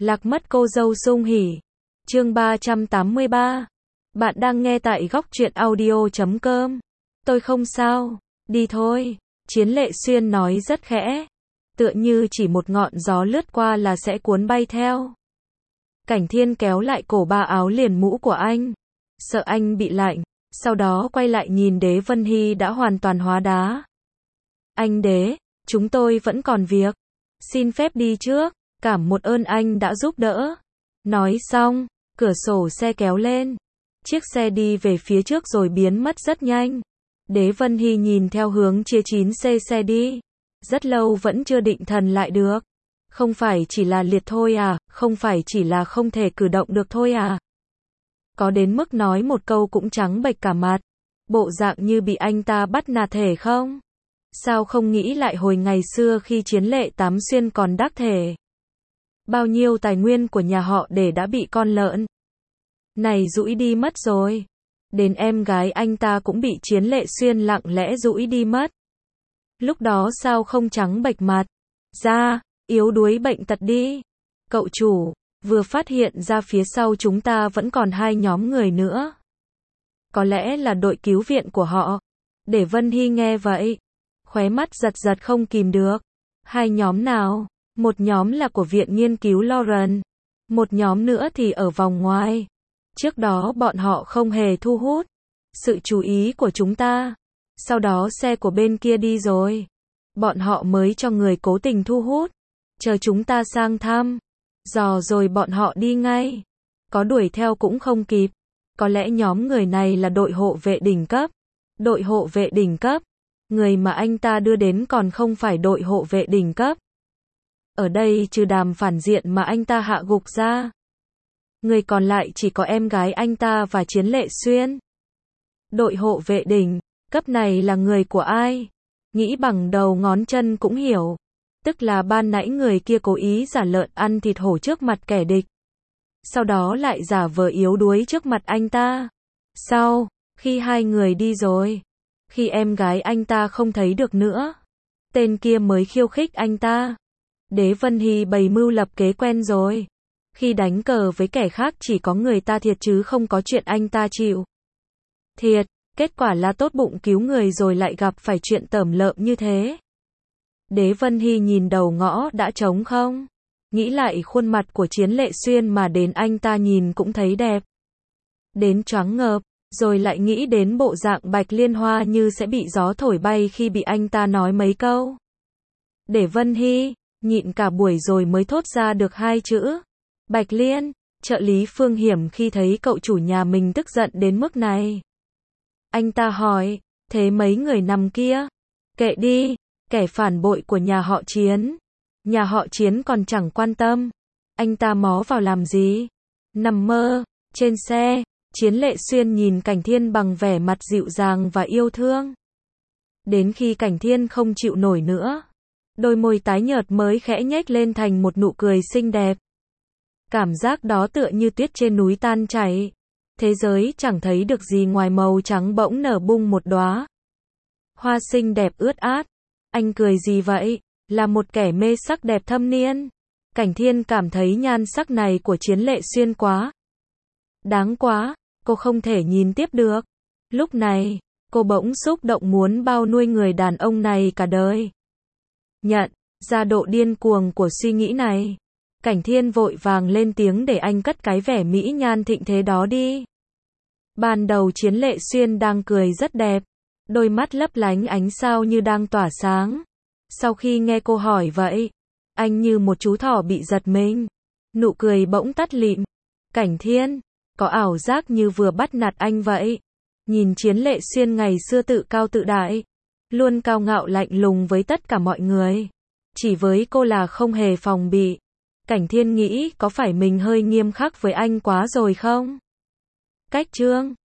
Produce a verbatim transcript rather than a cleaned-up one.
Lạc mất cô dâu sung hỉ. Chương ba trăm tám mươi ba. Bạn đang nghe tại góc truyện audio chấm com. Tôi không sao, đi thôi. Chiến Lệ Xuyên nói rất khẽ, tựa như chỉ một ngọn gió lướt qua là sẽ cuốn bay theo. Cảnh Thiên kéo lại cổ ba áo liền mũ của anh, sợ anh bị lạnh, sau đó quay lại nhìn Đế Vân Hy đã hoàn toàn hóa đá. Anh Đế, chúng tôi vẫn còn việc, xin phép đi trước, cảm một ơn anh đã giúp đỡ. Nói xong, cửa sổ xe kéo lên, chiếc xe đi về phía trước rồi biến mất rất nhanh. Đế Vân Hy nhìn theo hướng chia chín C xe đi, rất lâu vẫn chưa định thần lại được. Không phải chỉ là liệt thôi à, không phải chỉ là không thể cử động được thôi à. Có đến mức nói một câu cũng trắng bệch cả mặt, bộ dạng như bị anh ta bắt nạt thể không? Sao không nghĩ lại hồi ngày xưa khi Chiến Lệ Tám Xuyên còn đắc thể? Bao nhiêu tài nguyên của nhà họ để đã bị con lợn này rũi đi mất rồi. Đến em gái anh ta cũng bị Chiến Lệ Xuyên lặng lẽ rũi đi mất. Lúc đó sao không trắng bệch mặt ra, yếu đuối bệnh tật đi. Cậu chủ, vừa phát hiện ra phía sau chúng ta vẫn còn hai nhóm người nữa. Có lẽ là đội cứu viện của họ. Để Vân Hy nghe vậy, khóe mắt giật giật không kìm được. Hai nhóm nào? Một nhóm là của viện nghiên cứu Lauren, một nhóm nữa thì ở vòng ngoài. Trước đó bọn họ không hề thu hút sự chú ý của chúng ta. Sau đó xe của bên kia đi rồi, bọn họ mới cho người cố tình thu hút. Chờ chúng ta sang thăm dò rồi bọn họ đi ngay. Có đuổi theo cũng không kịp. Có lẽ nhóm người này là đội hộ vệ đỉnh cấp. Đội hộ vệ đỉnh cấp? Người mà anh ta đưa đến còn không phải đội hộ vệ đỉnh cấp. Ở đây trừ Đàm phản diện mà anh ta hạ gục ra, người còn lại chỉ có em gái anh ta và Chiến Lệ Xuyên. Đội hộ vệ đỉnh cấp này là người của ai? Nghĩ bằng đầu ngón chân cũng hiểu. Tức là ban nãy người kia cố ý giả lợn ăn thịt hổ trước mặt kẻ địch, sau đó lại giả vờ yếu đuối trước mặt anh ta. Sau khi hai người đi rồi, khi em gái anh ta không thấy được nữa, tên kia mới khiêu khích anh ta. Đế Vân Hy bày mưu lập kế quen rồi. Khi đánh cờ với kẻ khác chỉ có người ta thiệt chứ không có chuyện anh ta chịu thiệt. Kết quả là tốt bụng cứu người rồi lại gặp phải chuyện tởm lợm như thế. Đế Vân Hy nhìn đầu ngõ đã trống không, nghĩ lại khuôn mặt của Chiến Lệ Xuyên mà đến anh ta nhìn cũng thấy đẹp đến choáng ngợp, rồi lại nghĩ đến bộ dạng Bạch Liên Hoa như sẽ bị gió thổi bay khi bị anh ta nói mấy câu. Để Vân Hy nhịn cả buổi rồi mới thốt ra được hai chữ Bạch Liên. Trợ lý Phương Hiểm khi thấy cậu chủ nhà mình tức giận đến mức này, anh ta hỏi, thế mấy người nằm kia? Kệ đi, kẻ phản bội của nhà họ Chiến. Nhà họ Chiến còn chẳng quan tâm, anh ta mó vào làm gì? Nằm mơ. Trên xe, Chiến Lệ Xuyên nhìn Cảnh Thiên bằng vẻ mặt dịu dàng và yêu thương. Đến khi Cảnh Thiên không chịu nổi nữa, đôi môi tái nhợt mới khẽ nhếch lên thành một nụ cười xinh đẹp. Cảm giác đó tựa như tuyết trên núi tan chảy. Thế giới chẳng thấy được gì ngoài màu trắng bỗng nở bung một đóa hoa xinh đẹp ướt át. Anh cười gì vậy? Là một kẻ mê sắc đẹp thâm niên. Cảnh Thiên cảm thấy nhan sắc này của Chiến Lệ Xuyên quá đáng quá, cô không thể nhìn tiếp được. Lúc này, cô bỗng xúc động muốn bao nuôi người đàn ông này cả đời. Nhận ra độ điên cuồng của suy nghĩ này, Cảnh Thiên vội vàng lên tiếng để anh cất cái vẻ mỹ nhan thịnh thế đó đi. Ban đầu Chiến Lệ Xuyên đang cười rất đẹp, đôi mắt lấp lánh ánh sao như đang tỏa sáng. Sau khi nghe cô hỏi vậy, anh như một chú thỏ bị giật mình, nụ cười bỗng tắt lịm. Cảnh Thiên có ảo giác như vừa bắt nạt anh vậy. Nhìn Chiến Lệ Xuyên ngày xưa tự cao tự đại, luôn cao ngạo lạnh lùng với tất cả mọi người, chỉ với cô là không hề phòng bị. Cảnh Thiên nghĩ có phải mình hơi nghiêm khắc với anh quá rồi không? Cách chương